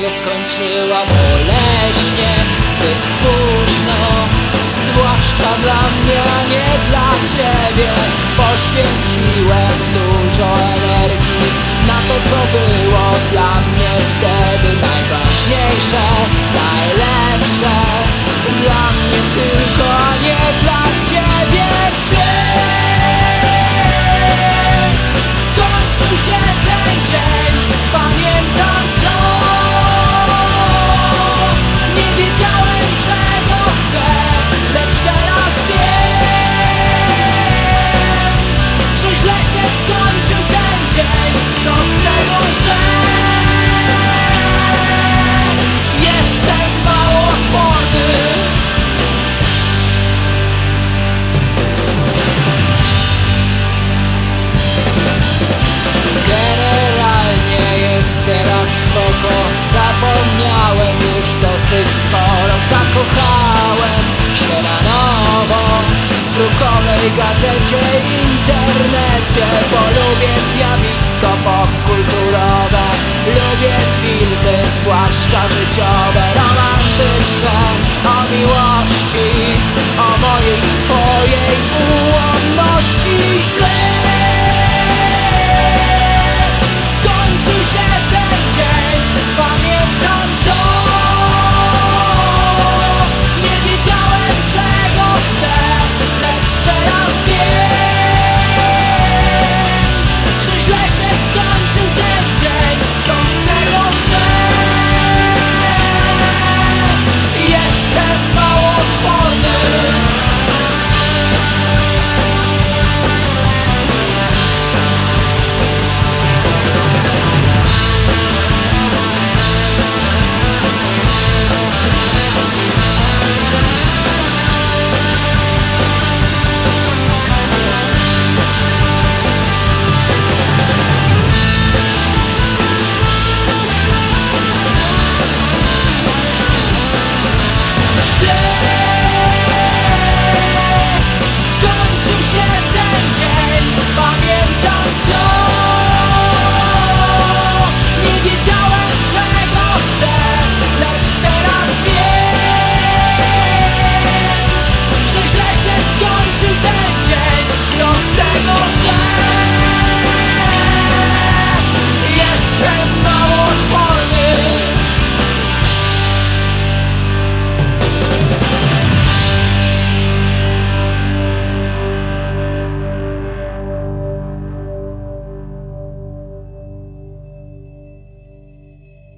nagle skończyła boleśnie, zbyt późno, zwłaszcza dla mnie, a nie dla ciebie. Poświęciłem dużo energii na to, co było dla mnie wtedy najważniejsze, najlepsze. Dla mnie tylko, a nie dla ciebie. Skończył się ten dzień, pamiętam to. Nie wiedziałem, czego chcę, lecz teraz wiem, że źle się skończył ten dzień. Co z tego, że jestem mało odporny. Generalnie jest teraz spoko, zapomniałem już dosyć sporo. Zakochałem się na nowo w drukowej gazecie i internecie, bo lubię zjawisko popkulturowe, lubię filmy, zwłaszcza życiowe, romantyczne, o miłości, o mojej i twojej ułomności. Źle